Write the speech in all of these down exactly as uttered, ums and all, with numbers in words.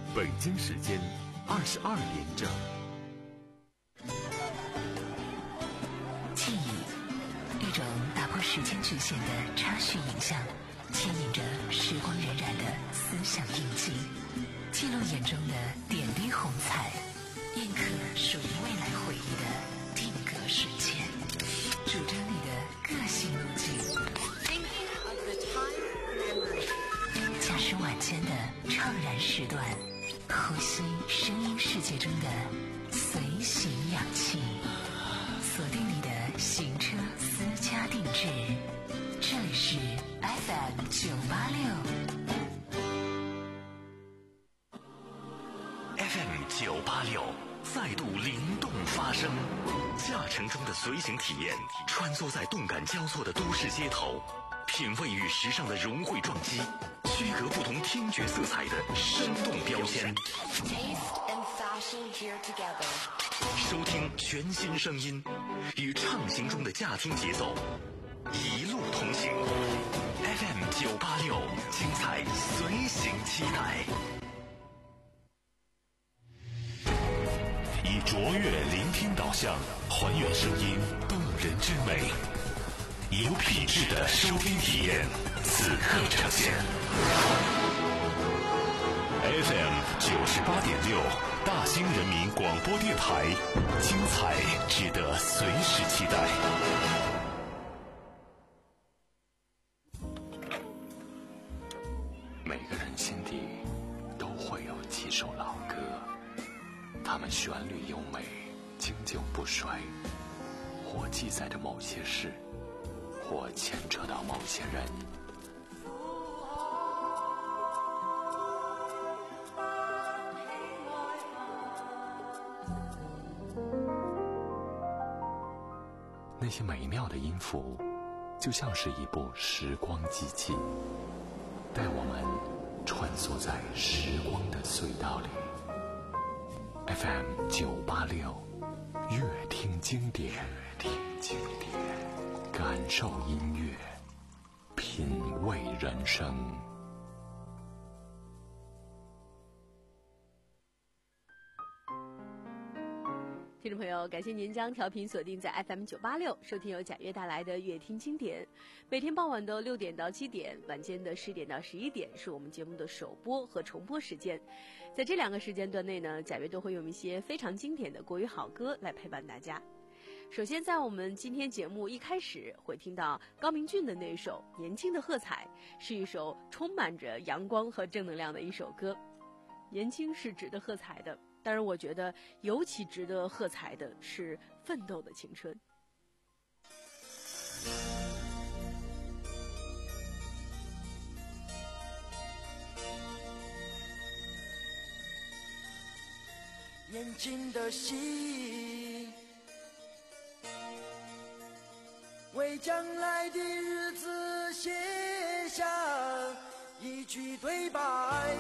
北京时间二十二点整。 记忆，一种打破时间局限的插叙影像，牵引着时光荏苒的思想印记，记录眼中的点滴红彩，印刻属于未来回忆的定格瞬间，主张你的个性路径。驾驶晚间的怅然时段，呼吸声音世界中的随行氧气，锁定你的行车私家定制。这里是 F M 九八六 F M 九八六再度灵动发声，驾乘中的随行体验，穿梭在动感交错的都市街头，品味与时尚的融汇撞击，区隔不同听觉色彩的生动标签。收听全新声音，与畅行中的驾听节奏，一路同行。F M 九八六，精彩随行期待。 以卓越聆听导向，还原声音动人之美，有品质的收听体验，此刻呈现。F M 九十八点六，大兴人民广播电台，精彩值得随时期待。 每个人心底都会有几首老歌，它们旋律优美，经久不衰，或记载着某些事，或牵扯到某些人。那些美妙的音符，就像是一部时光机器，带我们穿梭在时光的隧道里。F M 九八六，乐听经典，乐听经典，感受音乐，品味人生。 听众朋友，感谢您将调频锁定在 F M 九八六，收听由贾悦带来的乐听经典。每天傍晚的六点到七点，晚间的十点到十一点是我们节目的首播和重播时间。在这两个时间段内呢，贾悦都会用一些非常经典的国语好歌来陪伴大家。首先，在我们今天节目一开始会听到高明骏的那首《年轻的喝彩》，是一首充满着阳光和正能量的一首歌。年轻是值得喝彩的。当然我觉得尤其值得喝彩的是奋斗的青春。 年轻的心，为将来的日子写下一句对白。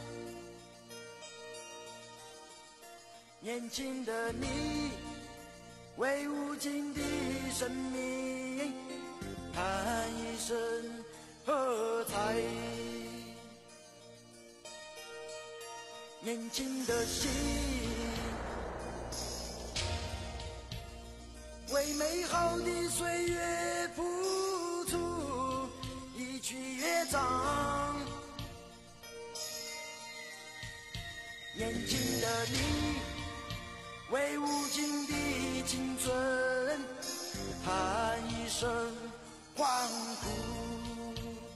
年轻的你，为无尽的生命喊一声喝彩。年轻的心，为美好的岁月付出一曲乐章。年轻的你，为无尽的青春喊一声欢呼，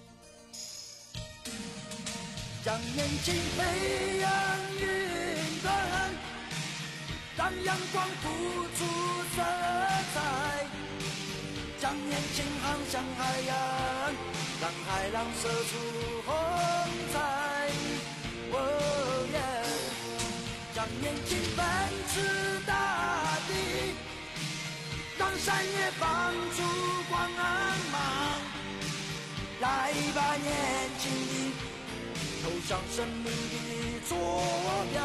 将年轻飞扬云端，让阳光付出色彩，将年轻航向海洋，让海浪射出红彩。哦耶！将年轻奔驰大地，让山野放出光芒。来吧，年轻的，走向生命的坐标。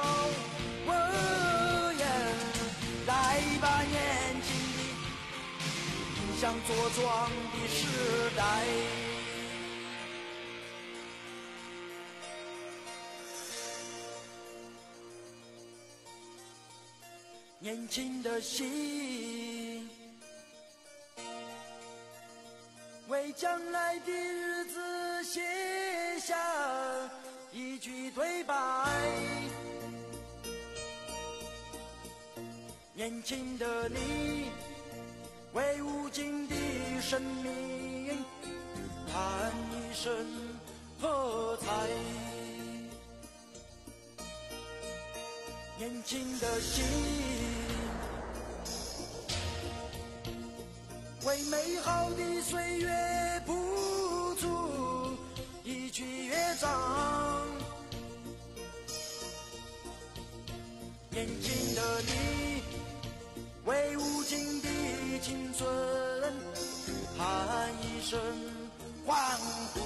哦耶！来吧，年轻的，迎向茁壮的时代。 年轻的心，为将来的日子写下一句对白。年轻的你，为无尽的生命喊一声喝彩。年轻的心，为美好的岁月谱出一曲乐章。年轻的你，为无尽的青春喊一声欢呼。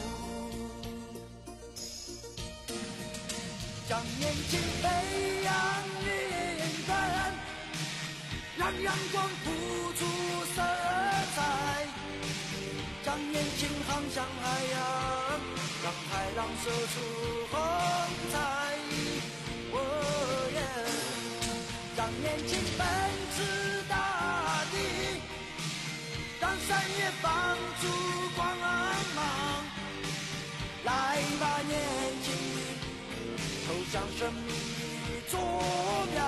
将年轻飞扬云端，让阳光谱出色彩。将年轻航向海洋，让海浪射出红彩。哦耶！让年轻奔驰大地，让山野放出光芒。来吧，年轻，投向生命的坐标。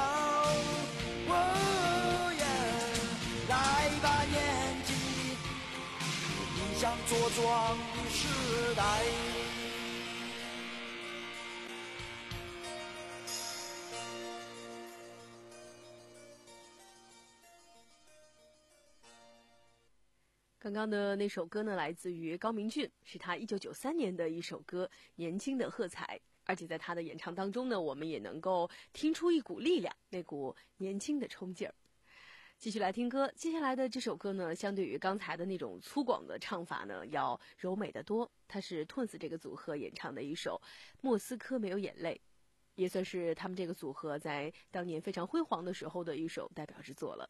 哦耶！来吧，年轻，迎向茁壮的时代。 刚刚的那首歌呢，来自于高明骏，是他一九九三年的一首歌《年轻的喝彩》，而且在他的演唱当中呢，我们也能够听出一股力量，那股年轻的冲劲儿。继续来听歌，接下来的这首歌呢，相对于刚才的那种粗犷的唱法呢，要柔美得多。它是 Twins 这个组合演唱的一首《莫斯科没有眼泪》，也算是他们这个组合在当年非常辉煌的时候的一首代表之作了。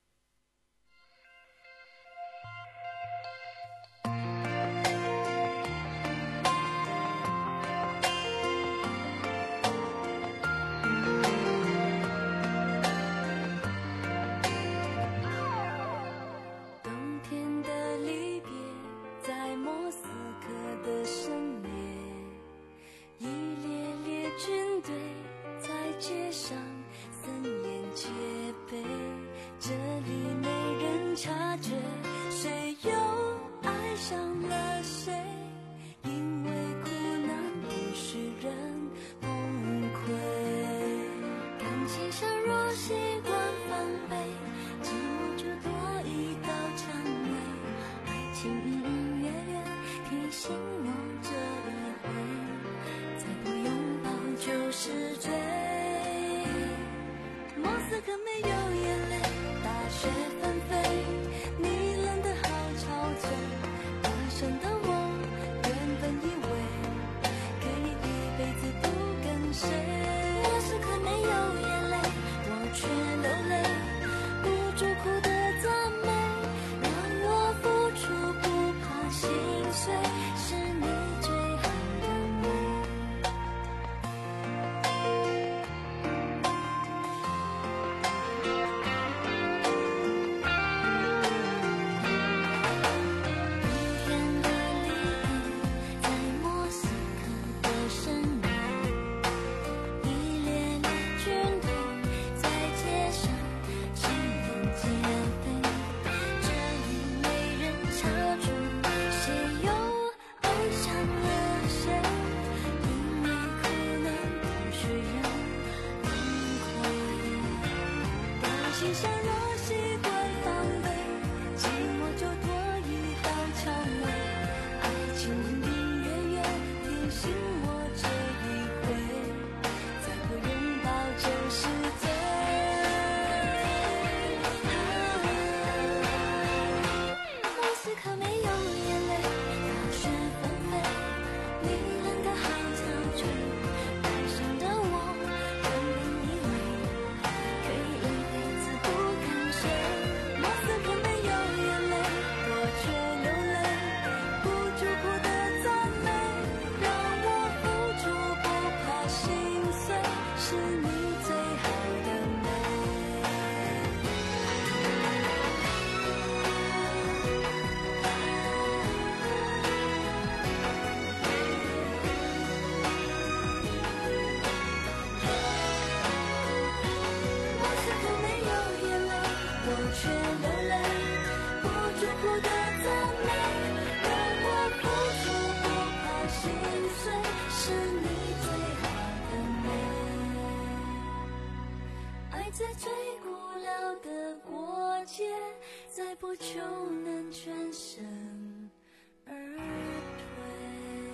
在最古老的国界，再不就能全身而退。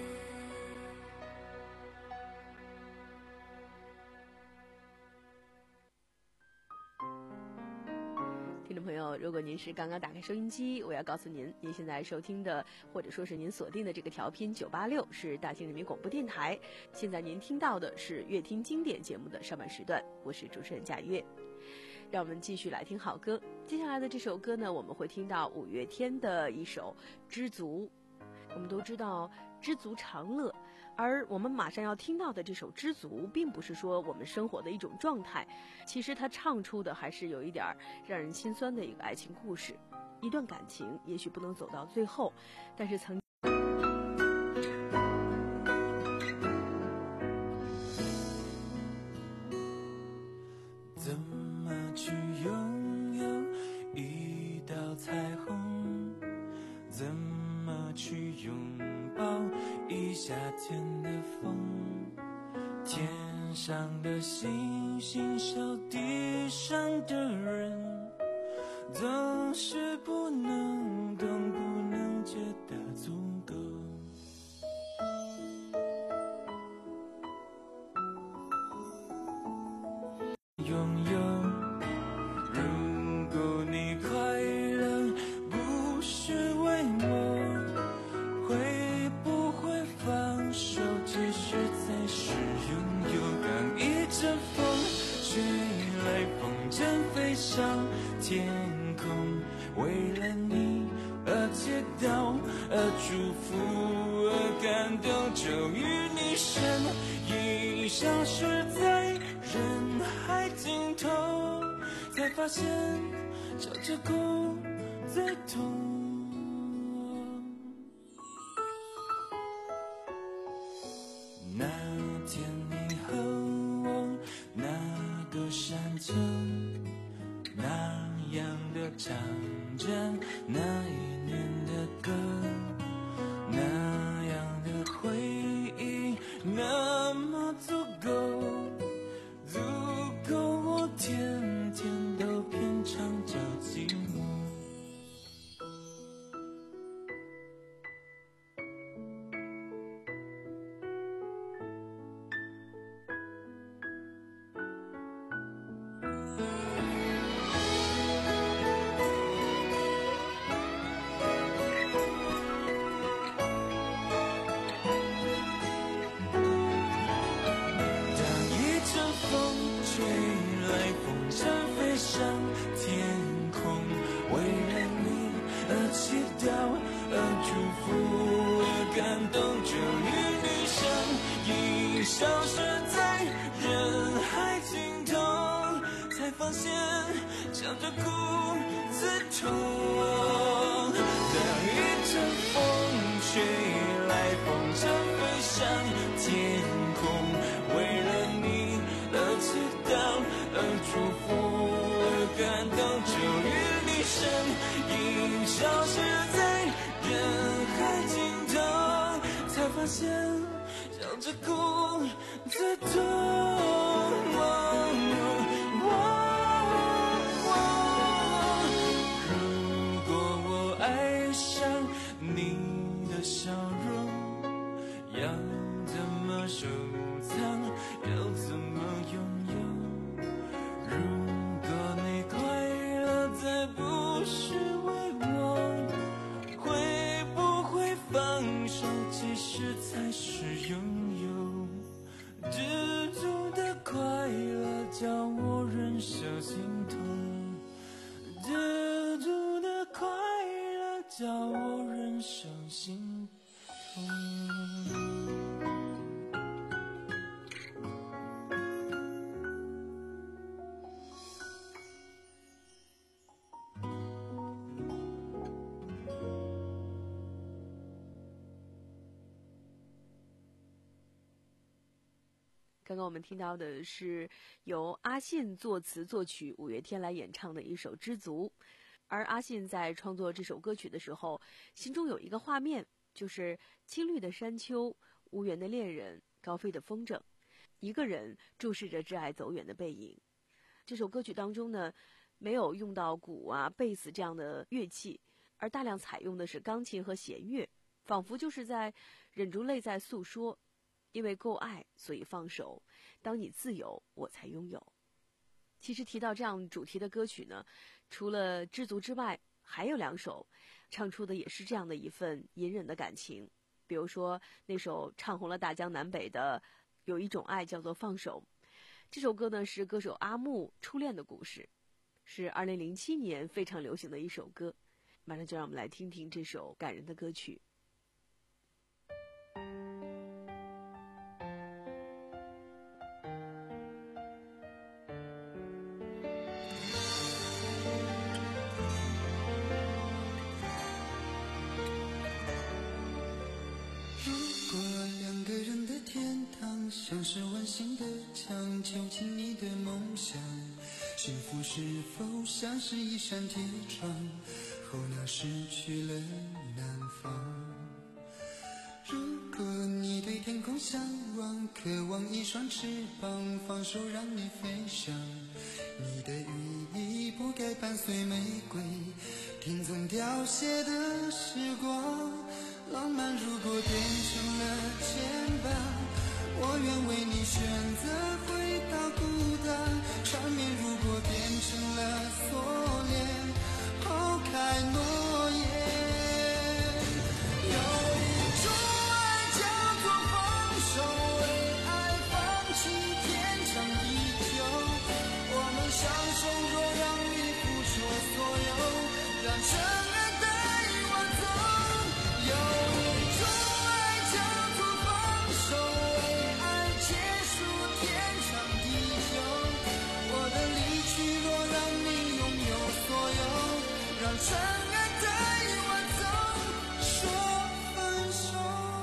听众朋友，如果您是刚刚打开收音机，我要告诉您，您现在收听的或者说是您锁定的这个调频九八六是大庆人民广播电台。现在您听到的是乐听经典节目的上半时段，我是主持人贾月。让我们继续来听好歌。接下来的这首歌呢，我们会听到五月天的一首《知足》。我们都知道知足常乐，而我们马上要听到的这首《知足》并不是说我们生活的一种状态，其实它唱出的还是有一点让人心酸的一个爱情故事。一段感情也许不能走到最后，但是曾怎么去拥有一道彩虹，怎么去拥抱一夏天的风，天上的星星笑地上的人，总是不能懂，不能觉得足够。拥有，如果你快乐不是为我，会不会放手，其实才是拥有。当一阵风吹来，风筝飞上天空，为了你而祈祷，而祝福，而感动，终于你身影消失在人海尽头，才发现笑着哭最痛。那天你和我那个山丘，那样的唱着那一年的歌，那样的回忆那么足够，足够我天天都品尝着寂寞。消失在人海尽头，才发现笑着哭最痛。当一阵风吹来，风筝飞上天空，为了你而祈祷，而祝福，而感动，终于你身影消失在人海尽头，才发现笑着哭最痛。如果我爱上你的笑容，要怎么收藏，要怎么拥有？如果你快乐再不是为我，会不会放手，其实才是拥有。知足的快乐叫我忍受心痛，知足的快乐叫我忍受心痛。 刚刚我们听到的是由阿信作词作曲，五月天来演唱的一首《知足》。而阿信在创作这首歌曲的时候，心中有一个画面，就是青绿的山丘，无缘的恋人，高飞的风筝，一个人注视着挚爱走远的背影。 这首歌曲当中呢，没有用到鼓啊、贝斯这样的乐器，而大量采用的是钢琴和弦乐，仿佛就是在忍住泪在诉说，因为够爱，所以放手。当你自由，我才拥有。其实提到这样主题的歌曲呢，除了《知足》之外，还有两首唱出的也是这样的一份隐忍的感情。比如说那首唱红了大江南北的《有一种爱叫做放手》，这首歌呢是歌手阿木初恋的故事，是二零零七年非常流行的一首歌。马上就让我们来听听这首感人的歌曲。 像是温馨的墙，囚禁你的梦想。幸福是否像是一扇铁窗，候鸟失去了南方。如果你对天空向往，渴望一双翅膀，放手让你飞翔。你的羽翼不该伴随玫瑰，听从凋谢的时光。浪漫如果变成了牵绊，我愿为你选择回到孤单。缠绵如果变成了锁链，抛开诺言。有一种爱叫做放手，为爱放弃天长地久。我们相守，若让你付出所有，让真爱带我走。有一种爱叫做放手，结束天长地久。我的离去若让你拥有所有，让真爱带我走，说分手。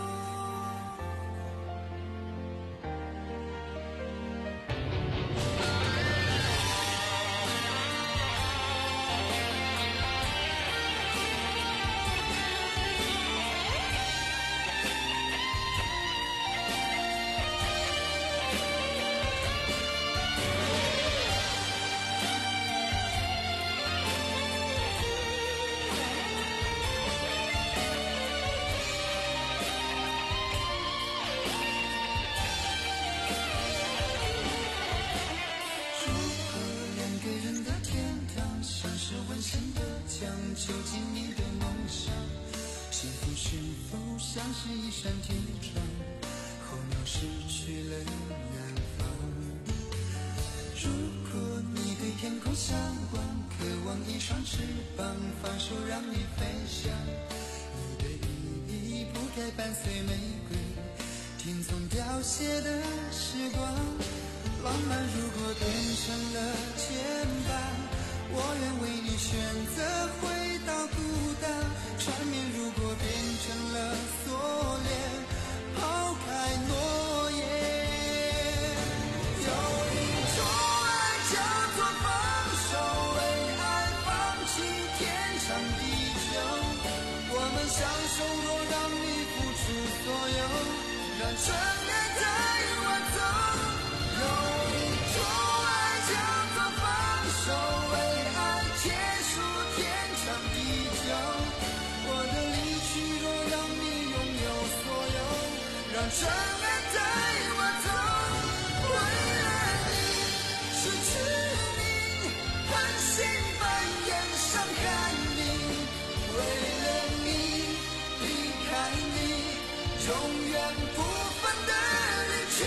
囚禁你的梦想，幸福是否像是一扇铁窗，候鸟失去了南方。如果你对天空向往，渴望一双翅膀，放手让你飞翔。你的羽翼不该伴随玫瑰，听从凋谢的时光。浪漫如果变成了牵绊，我愿为你选择回到孤单。缠绵如果变成了锁链，抛开诺言。有一种爱叫做放手，为爱放弃天长地久。我们相守，若让你付出所有，让真爱带我走。有一种爱叫做放手，为结束天长地久。我的离去若让你拥有所有，让真爱带我走。为了你失去你，狠心扮演伤害你。为了你离开你，永远不分的离去。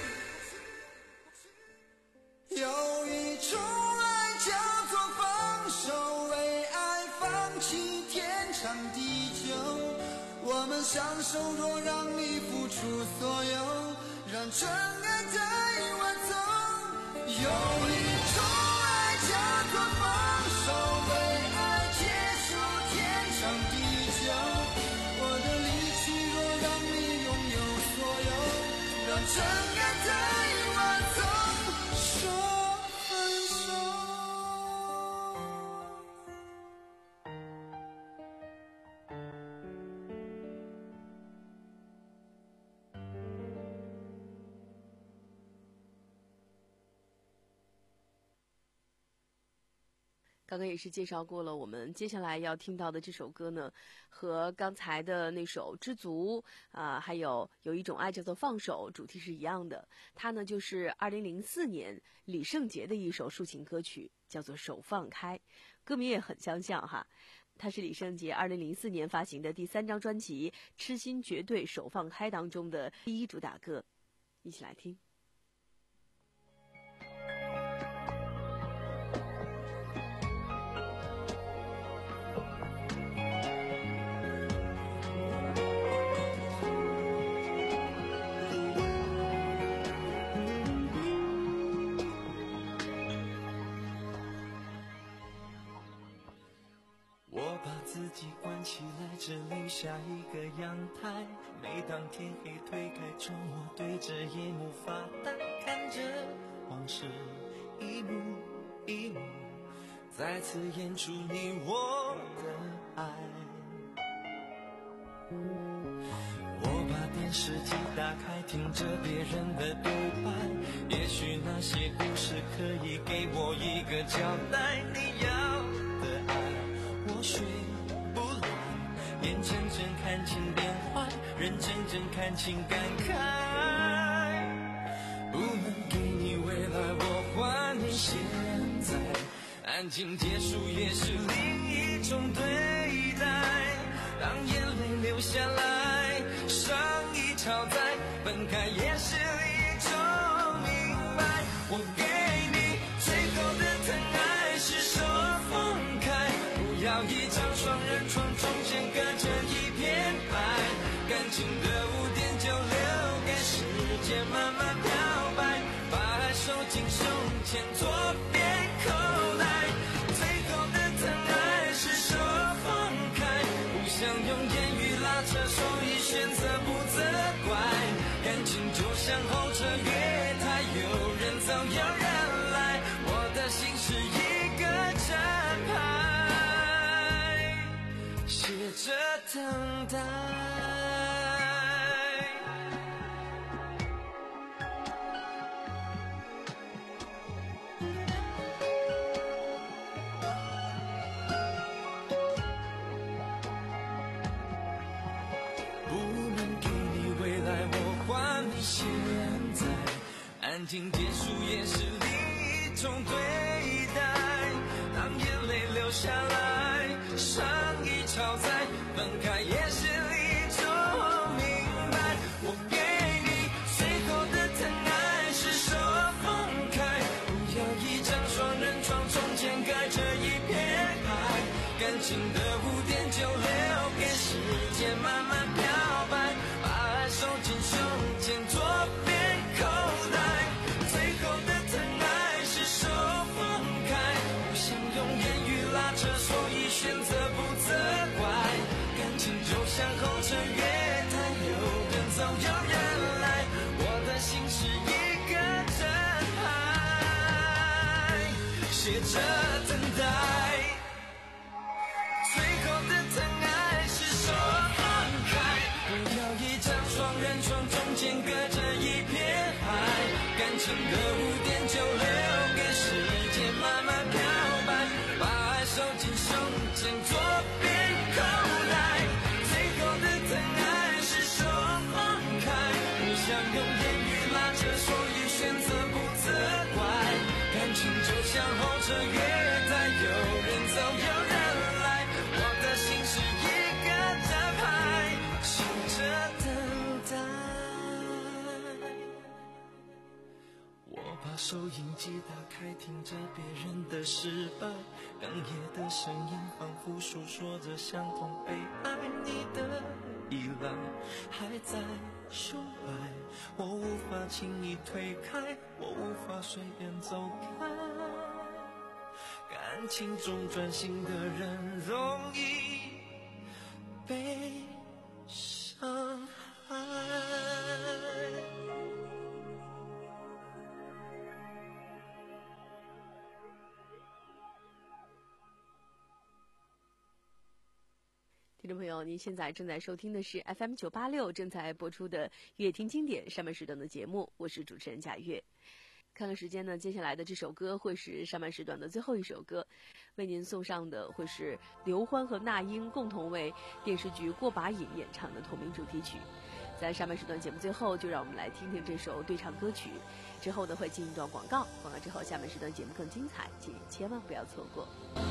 有一种爱叫做放手，为爱放弃天长地久。我们相守，若让你付出所有，让真爱带我走。有一种爱叫做放手，为爱结束天长地久。我的离去若让你拥有所有，让真爱带我走，说分手。 刚刚也是介绍过了，我们接下来要听到的这首歌呢，和刚才的那首《知足》啊、呃，还有有一种爱叫做放手，主题是一样的。它呢就是二零零四年李圣杰的一首抒情歌曲，叫做《手放开》，歌名也很相像哈。它是李圣杰二零零四年发行的第三张专辑《痴心绝对手放开》当中的第一主打歌，一起来听。 只留下一个阳台，每当天黑推开窗，我对着夜幕发呆，看着往事一幕一幕再次演出你我的爱。我把电视机打开，听着别人的对白，也许那些故事可以给我一个交代。你要的爱我学不来，眼睁睁看情变坏，人真正看情感慨，不能给你未来，我还你现在，安静结束也是另一种对待。当眼泪流下来，伤已超载，分开也是一种明白。我给你最后的疼爱是手放开，不要一张双人床，中间隔着一片海，感情的污点就留给时间慢慢漂白，把爱收进胸前左边口袋。最后的疼爱是手放开，不想用言语拉扯，所以选择不责怪。感情就像候车月台，有人走有人来，我的心是一个站牌，写着等待。现在安静结束也是另一种对待，当眼泪流下来，伤已超载，分开也是一种明白。我给你最后的疼爱是手放开，不要一张双人床，中间隔着一片海，感情的污点就留给时间慢慢漂白，把爱收进胸前左边口袋。最后的疼爱是手放开，不想用言语拉扯，所以选择不责怪。感情就像候车月台，有人走有人来，我的心是一个站牌，写着等待。最后的疼爱是手放开，不要一张双人床，中间隔着一片海，感情的污点就留给时间慢慢漂白，把爱收进胸前左边口袋。最后的疼爱是手放开，不想用言语拉扯，所以选择不责怪。感情就像候车月台，有人走有人来，我的心是一个站牌，写着等待。我把收音机打开，听着别人的失败，哽咽的声音仿佛诉说着相同悲哀。你的依赖还在胸怀，我无法轻易推开，我无法随便走开。感情中专心的人容易被伤害。 听众朋友，您现在正在收听的是 F M 九八六正在播出的乐听经典上半时段的节目，我是主持人贾月。 看看时间呢，接下来的这首歌会是上半时段的最后一首歌，为您送上的会是刘欢和那英共同为电视剧《过把瘾》演唱的同名主题曲。在上半时段节目最后，就让我们来听听这首对唱歌曲。之后呢，会进一段广告，广告之后下半时段节目更精彩，请千万不要错过。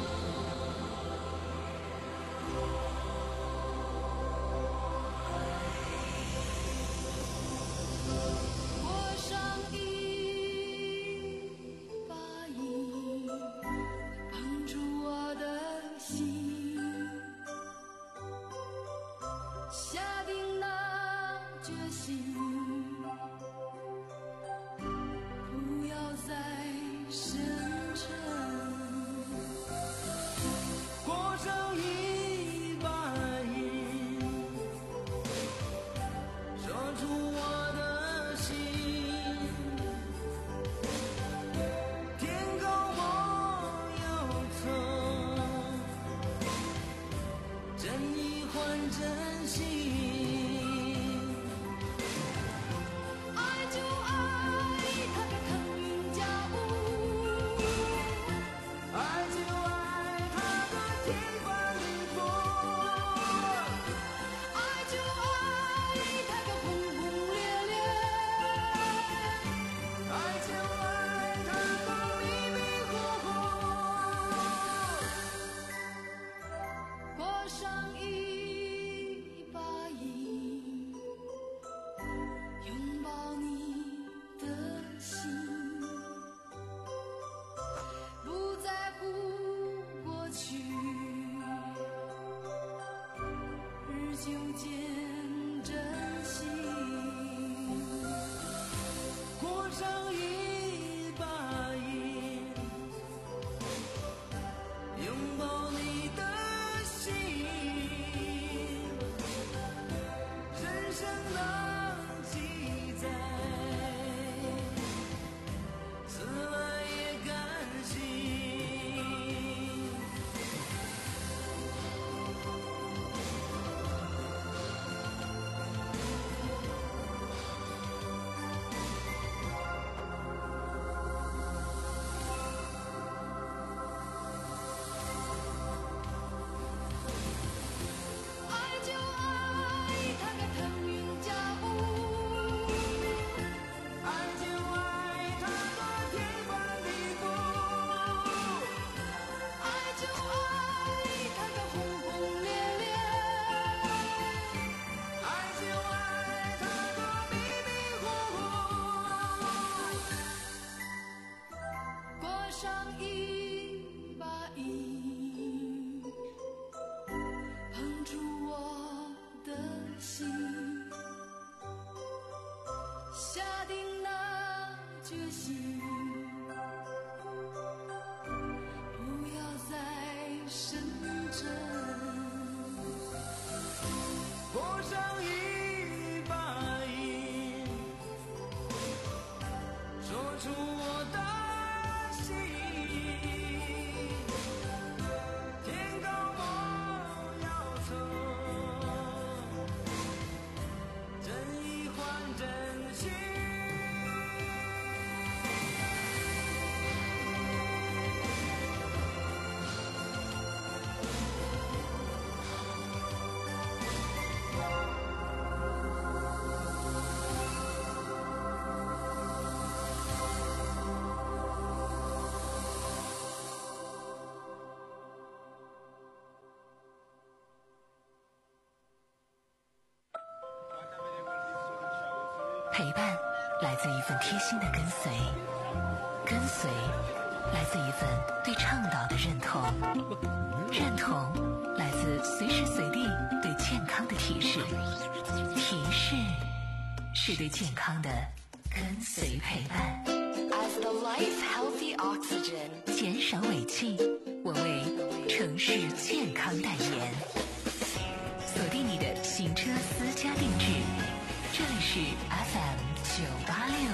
陪伴来自一份贴心的跟随，跟随来自一份对倡导的认同，认同来自随时随地对健康的提示，提示是对健康的跟随陪伴。 As the life healthy oxygen， 减少尾气，我为城市健康代言。锁定你的行车私家定制，这里是 F M 九八六。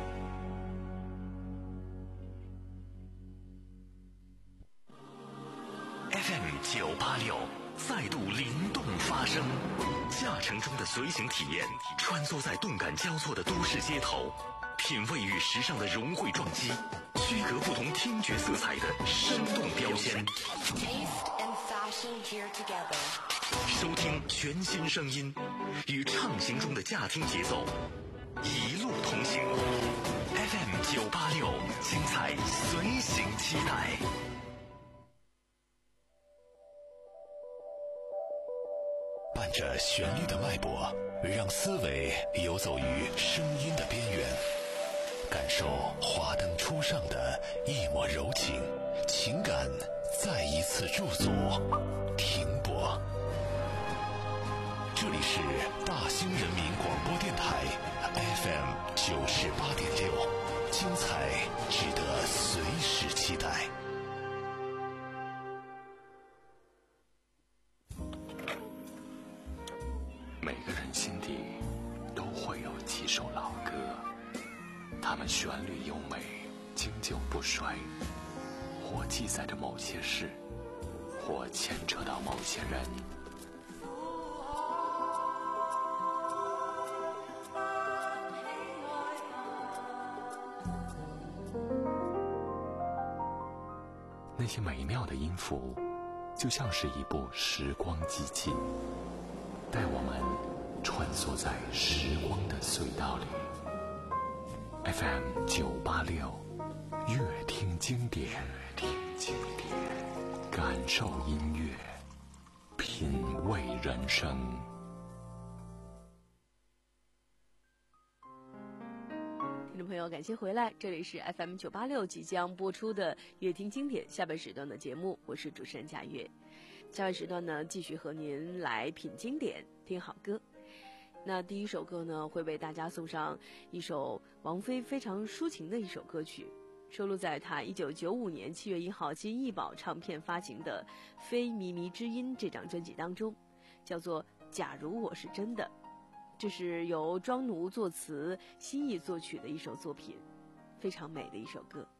F M 九八六再度灵动发声，驾乘中的随行体验，穿梭在动感交错的都市街头， 品味与时尚的融汇撞击，区隔不同听觉色彩的生动标签。 Taste and fashion here together. 收听全新声音，与畅行中的驾听节奏，一路同行。F M 九八六，精彩随行期待。 伴着旋律的脉搏，让思维游走于声音的边缘，感受华灯初上的一抹柔情，情感再一次驻足停泊。这里是大兴人民广播电台 F M 九十八点六，精彩值得随时期待。 每个人心底都会有几首老歌，它们旋律优美，经久不衰，或记载着某些事，或牵扯到某些人。那些美妙的音符，就像是一部时光机器，带我们穿梭在时光的隧道里。F M 九八六，乐听经典，听经典，感受音乐，品味人生。 听众朋友，感谢回来，这里是 F M 九八六即将播出的乐听经典下半时段的节目，我是主持人贾月。下半时段呢，继续和您来品经典，听好歌。那第一首歌呢，会为大家送上一首王菲非常抒情的一首歌曲，收录在她一九九五年七月一号金艺宝唱片发行的《非靡靡之音》这张专辑当中，叫做《假如我是真的》。这是由庄奴作词、新艺作曲的一首作品，非常美的一首歌。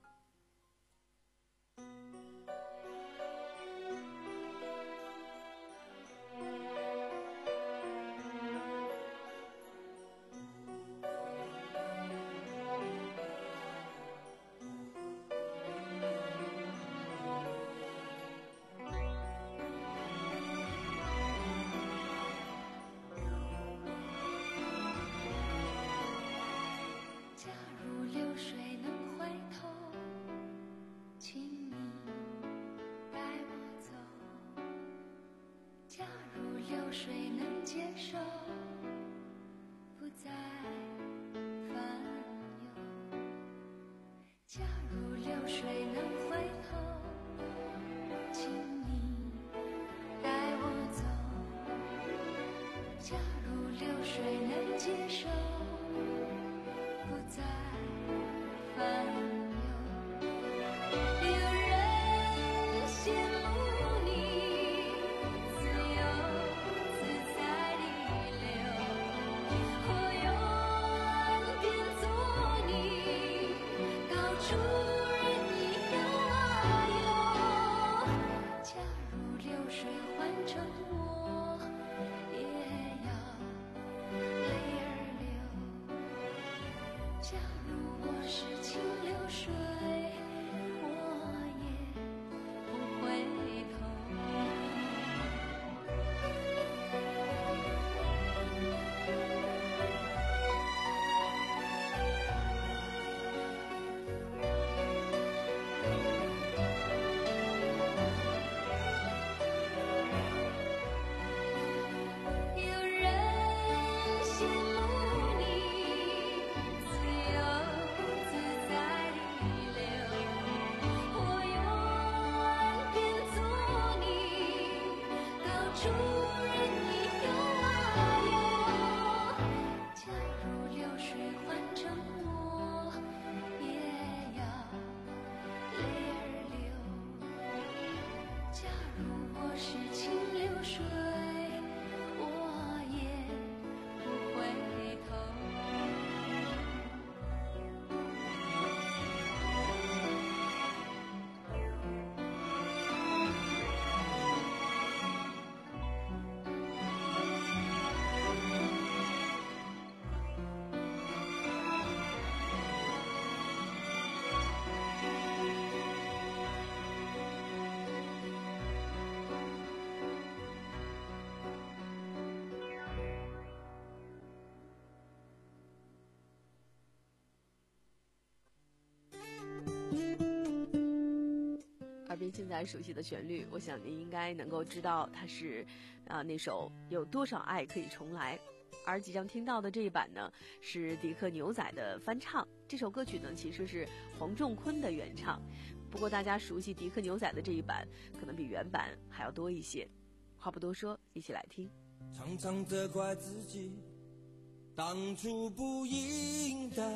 您现在熟悉的旋律，我想您应该能够知道它是啊、呃、那首有多少爱可以重来。而即将听到的这一版呢，是迪克牛仔的翻唱。这首歌曲呢，其实是黄仲坤的原唱，不过大家熟悉迪克牛仔的这一版，可能比原版还要多一些。话不多说，一起来听。 常常责怪自己当初不应该，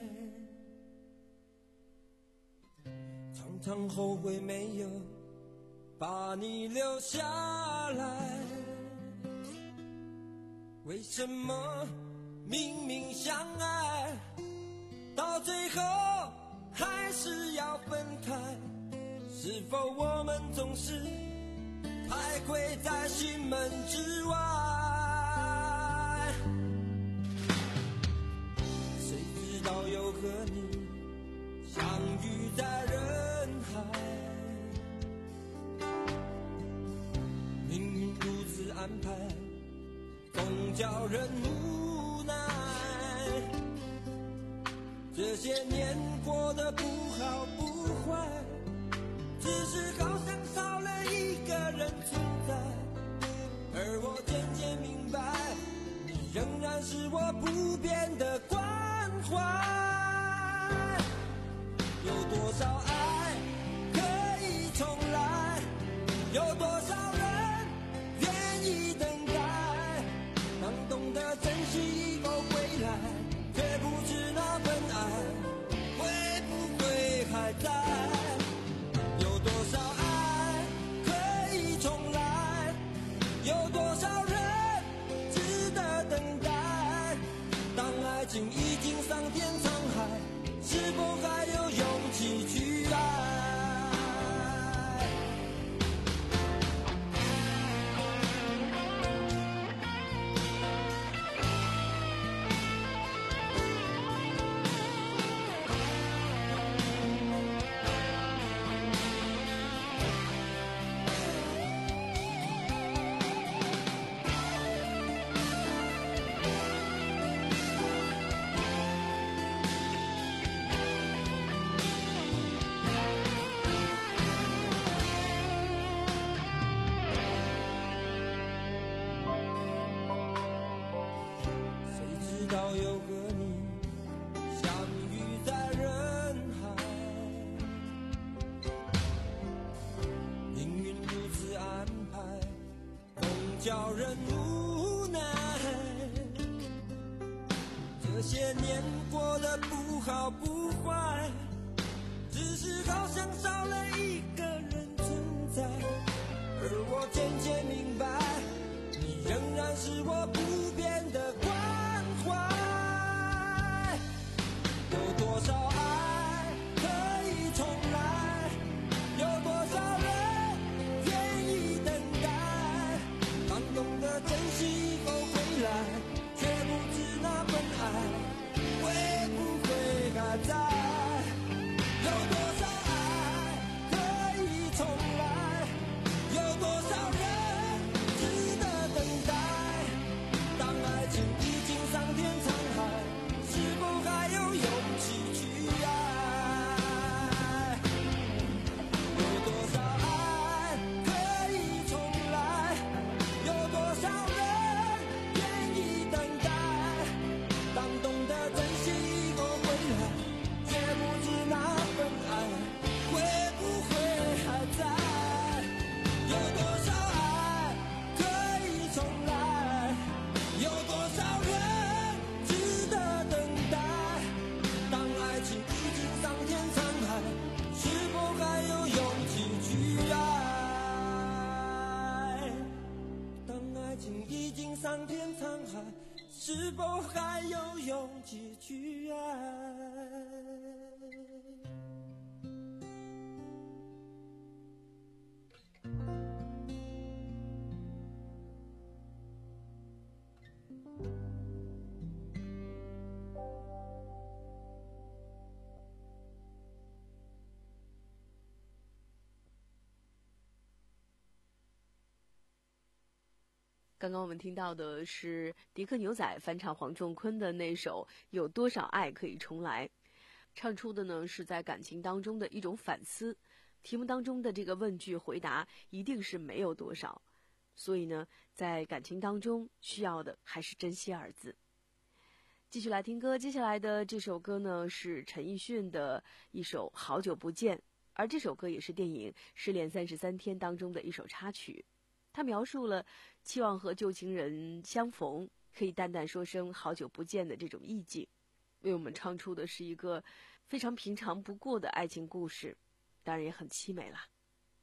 常常后悔没有把你留下来。为什么明明相爱，到最后还是要分开？是否我们总是徘徊在心门之外？谁知道又和你相遇在人海，命运如此安排，总叫人无奈。这些年过得不好不坏，只是好像少了一个人存在。而我渐渐明白，你仍然是我不变的关怀。有多少爱可以重来，有多少人愿意等待。当懂得珍惜以后归来，却不知那份爱会不会还在。有多少爱可以重来，有多少人值得等待。当爱情已经桑田沧海，是否还有勇气去爱？叫人无奈，这些年过得不好不坏，只是好像少了一个人存在。而我渐渐明白，你仍然是我不变的关怀。有多少爱可以重来，有多少人愿意等待。当懂得珍惜以后回来，却不知那份爱会不会还在。有多少爱可以重来，有多少人值得等待。当爱情已经桑田沧海，是否还有勇气去爱？有多少爱可以重来，有多少人愿意等待。当懂得珍惜以后回来，却不知那份爱会不会还在。有多少爱可以重来，有多少人值得等待。当爱情已经桑田沧海，是否还有勇气去爱？当爱情已经桑田沧海，是否还有勇气去爱？ 刚刚我们听到的是迪克牛仔翻唱黄仲坤的那首《有多少爱可以重来》，唱出的呢是在感情当中的一种反思。 题目当中的这个问句回答一定是没有多少，所以呢，在感情当中需要的还是珍惜二字。继续来听歌，接下来的这首歌呢是陈奕迅的一首《好久不见》，而这首歌也是电影《失恋三十三天》当中的一首插曲。它描述了期望和旧情人相逢，可以淡淡说声好久不见的这种意境，为我们唱出的是一个非常平常不过的爱情故事，当然也很凄美啦。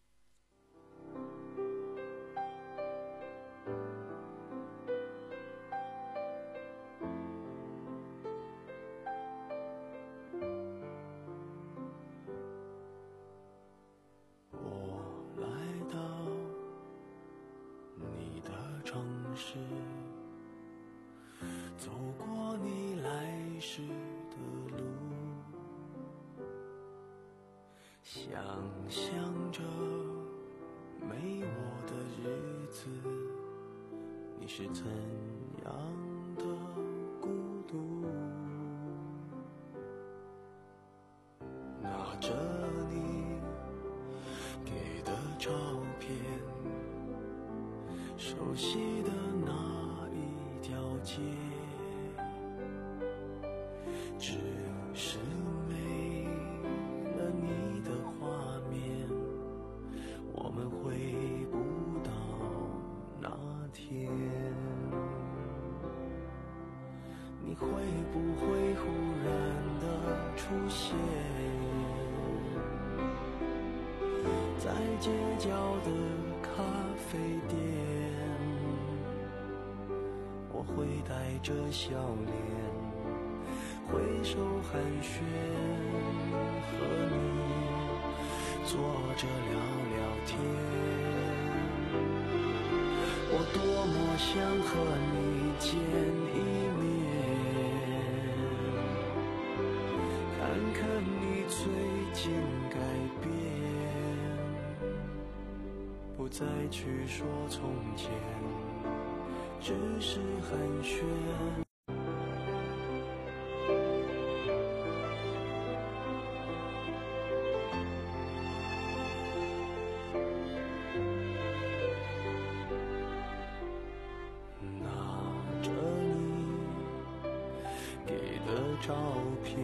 走过你来时的路，想象着没我的日子，你是怎样的孤独？拿着你给的照片，熟悉的那一条街，只是没了你的画面，我们回不到那天。你会不会忽然的出现在街角的咖啡店？我会带着笑脸挥手寒暄，和你坐着聊聊天。我多么想和你见一面，看看你最近改变，不再去说从前，只是寒暄。照片，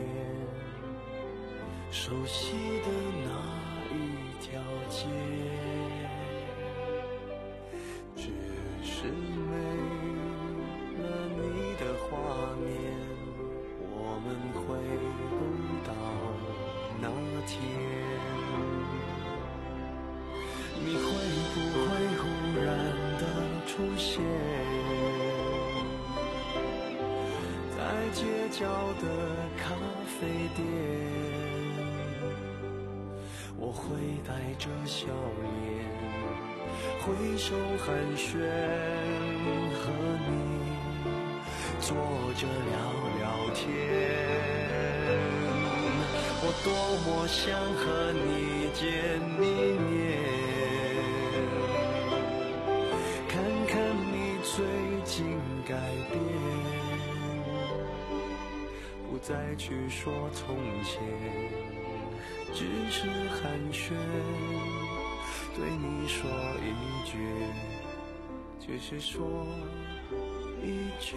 熟悉的那一条街，只是没了你的画面，我们回不到那天。你会不会忽然的出现在街角的咖啡店？我会带着笑脸挥手寒暄，和你坐着聊聊天。我多么想和你见一面，看看你最近改变，不再去说从前，只是寒暄，对你说一句，只是说一句，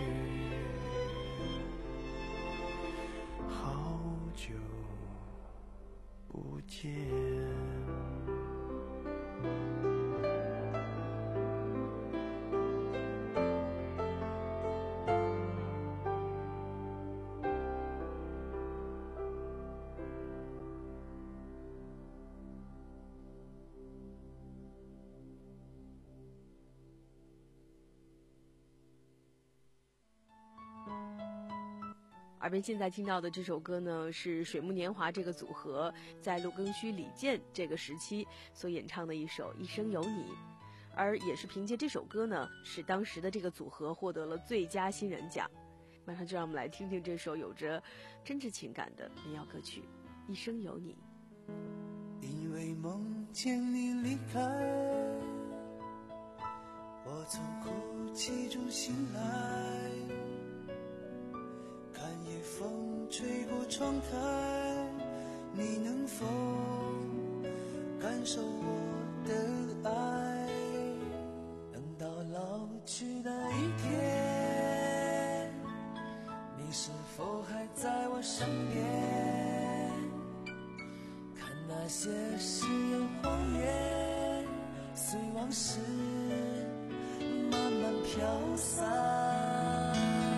好久不见。 耳边现在听到的这首歌呢，是水木年华这个组合在陆庚戌、李健这个时期所演唱的一首《一生有你》，而也是凭借这首歌呢，使当时的这个组合获得了最佳新人奖。马上就让我们来听听这首有着真挚情感的民谣歌曲《一生有你》。 因为梦见你离开，我从哭泣中醒来，看夜风吹过窗台，你能否受我的爱，等到老去那一天，你是否还在我身边？看那些誓言谎言，随往事慢慢飘散。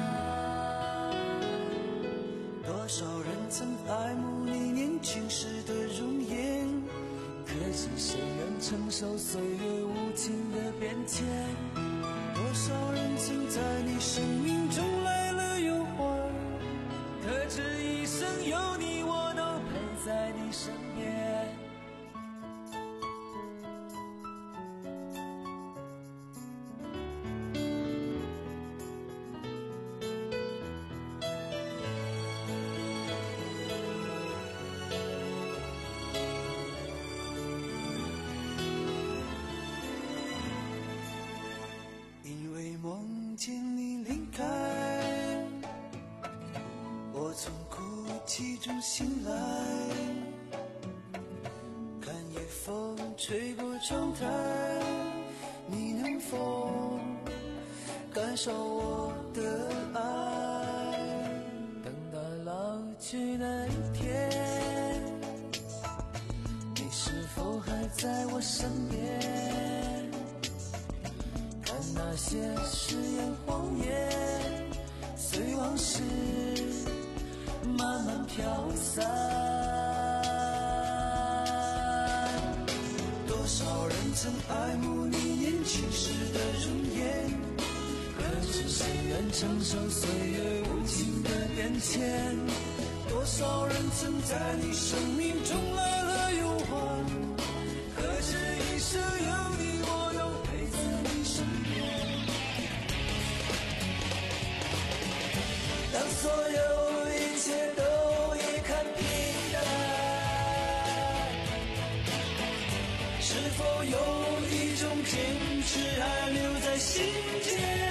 多少人曾爱慕你年轻时的容颜，可是谁愿承受岁月无情的变迁？多少人曾在你生命中来了又还，可知一生有你我都陪在你身边。见你离开，我从哭泣中醒来，看夜风吹过窗台，你能否感受我的爱？等到老去那一天，你是否还在我身边？那些誓言谎言，随往事慢慢飘散。多少人曾爱慕你年轻时的容颜，可知谁愿承受岁月无情的变迁？多少人曾在你生命中来了又还，可知一生有你我都陪在你身边。当所有一切都已看平淡，是否有一种坚持还留在心间？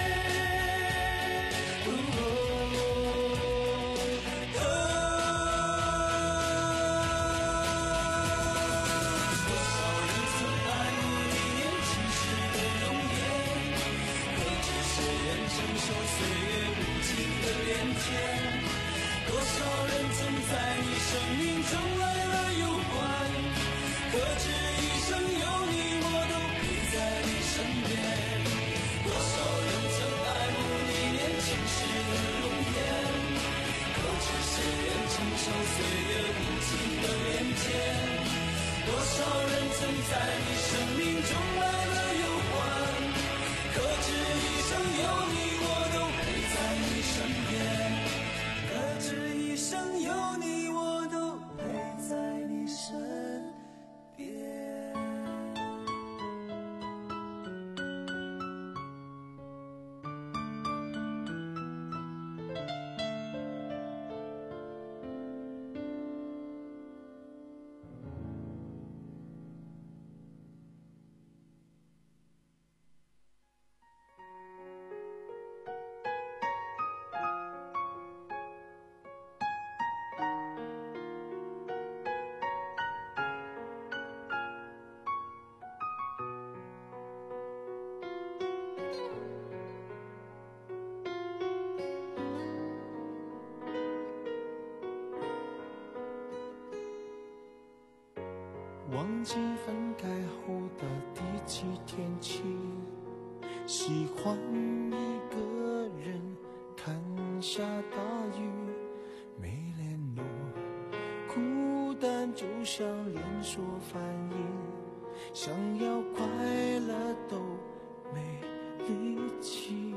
忘记分开后的第几天起，喜欢一个人看下大雨，没联络，孤单就像连锁反应，想要快乐都没力气，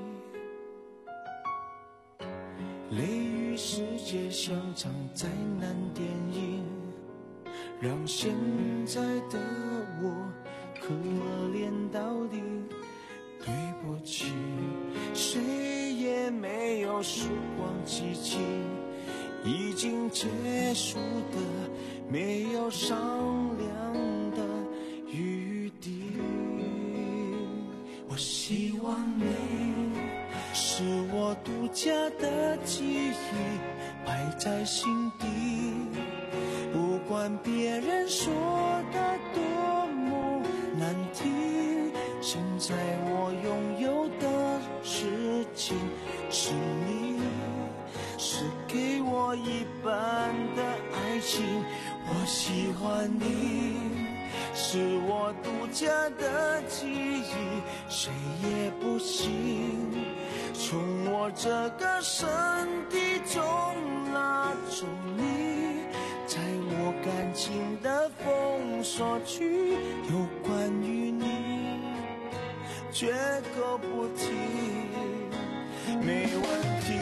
雷雨世界像场灾难电影，让现在的我可怜到底。对不起，谁也没有时光机器，已经结束的没有商量的余地。我希望你是我独家的记忆，摆在心底，不管别人说的多现在我拥有的事情是你，是给我一半的爱情。我喜欢你，是我独家的记忆，谁也不行从我这个身体中拿走你。在我感情的封锁区，有关于你绝口不提，没问题。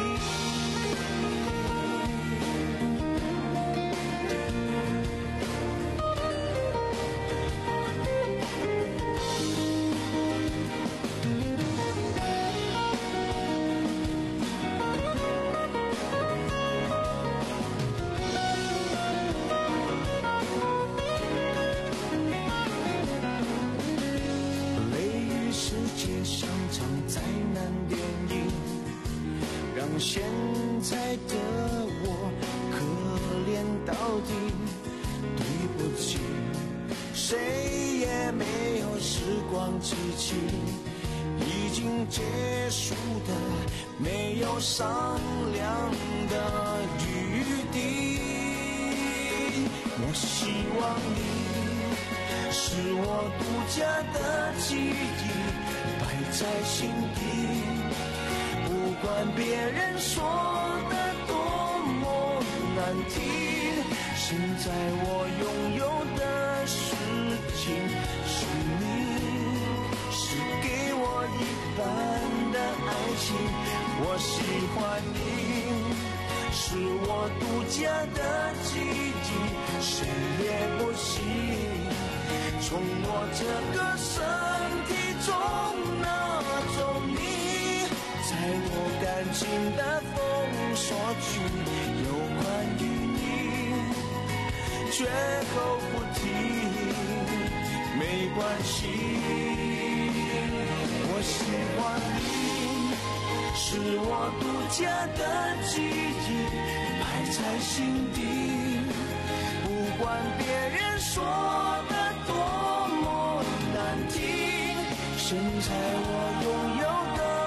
现在的我可怜到底，对不起，谁也没有时光机器，已经结束的没有商量的余地。我希望你是我独家的记忆，摆在心底，不管别人说的多么难听，现在我拥有的事情是你，是给我一半的爱情。我喜欢你，是我独家的记忆，谁也不行从我这个身体中拿走你。在我感情的封锁区，有关于你绝口不提，没关系。我喜欢你，是我独家的记忆，摆在心底，不管别人说的多么难听，现在我拥有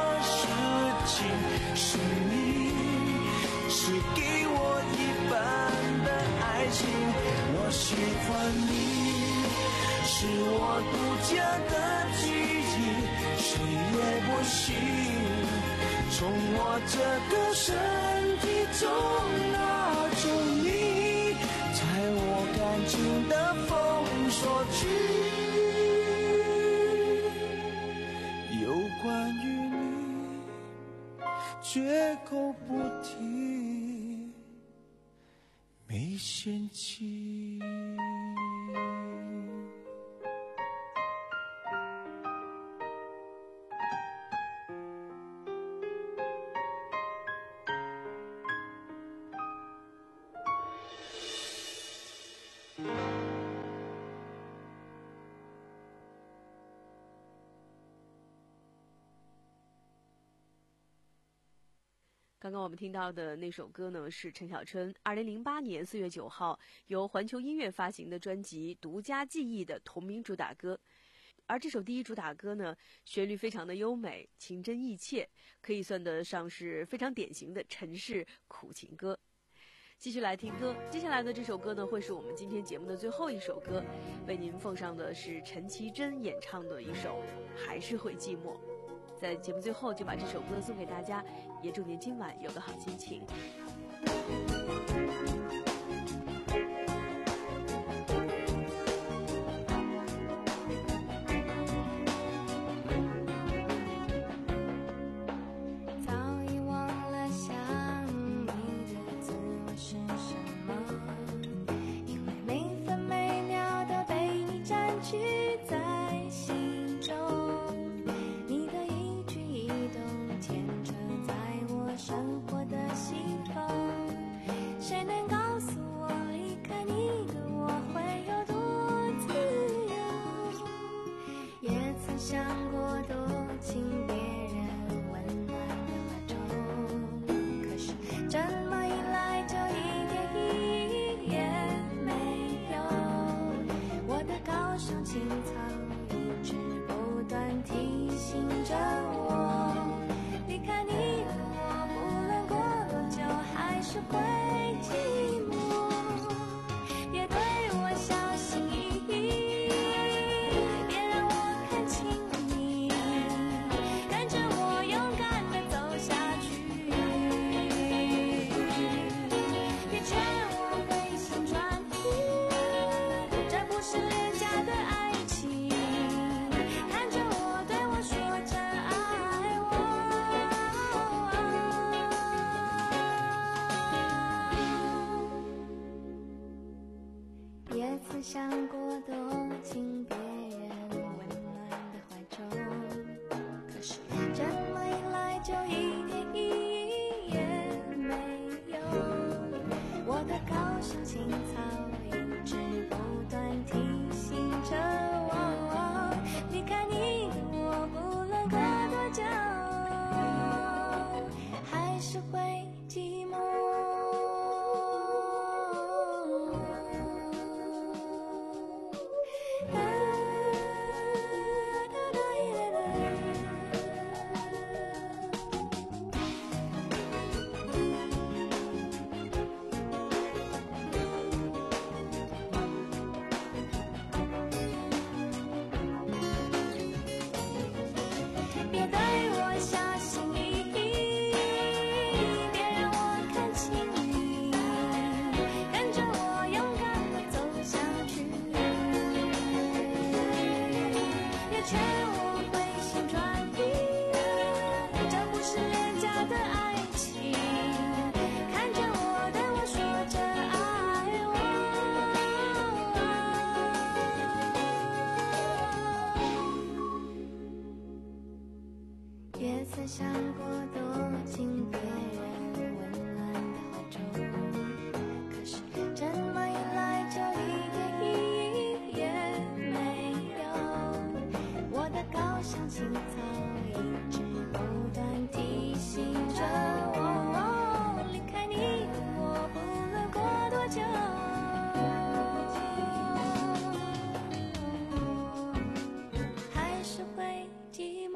是你，是给我一半的爱情。我喜欢你，是我独家的记忆，谁也不行从我这个身体中拿走你。在我感情的封锁区，有关于绝口不提，没嫌弃。 刚刚我们听到的那首歌呢，是陈小春二零零八年四月九号由环球音乐发行的专辑《独家记忆》的同名主打歌。而这首第一主打歌呢，旋律非常的优美，情真意切，可以算得上是非常典型的陈氏苦情歌。继续来听歌，接下来的这首歌呢，会是我们今天节目的最后一首歌，为您奉上的是陈绮贞演唱的一首《还是会寂寞》。在节目最后就把这首歌送给大家，也祝您今晚有个好心情。 青草一直不断停。 不是廉价的爱情，看着我，对我说着爱我。也曾想过躲进别人温暖的怀中，可是这么一来就一点意义也没有。我的高尚青草一直不断提醒着我，离开你的我不论过多久，还是会寂寞。别对我小心翼翼，别让我看清你，跟着我勇敢地走下去，别劝我回心转意，这不是廉价的爱情，看着我，对我说着爱我。也曾想过躲进别人温暖的怀中，可是这么一来就一点意义也没有。我的高尚青草一直不断提醒着我，离开你的我不论过多久，还是会寂寞。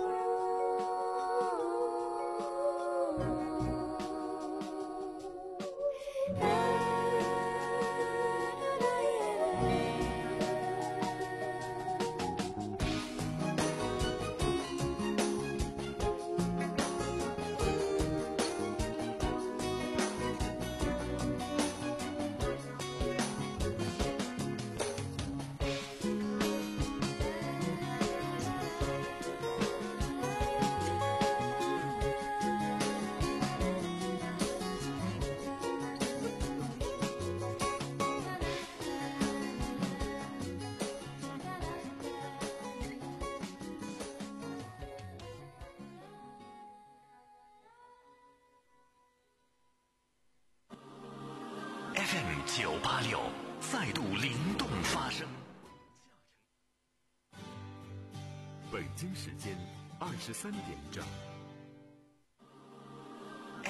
F M 九八六再度灵动发声。 北京时间二十三点整。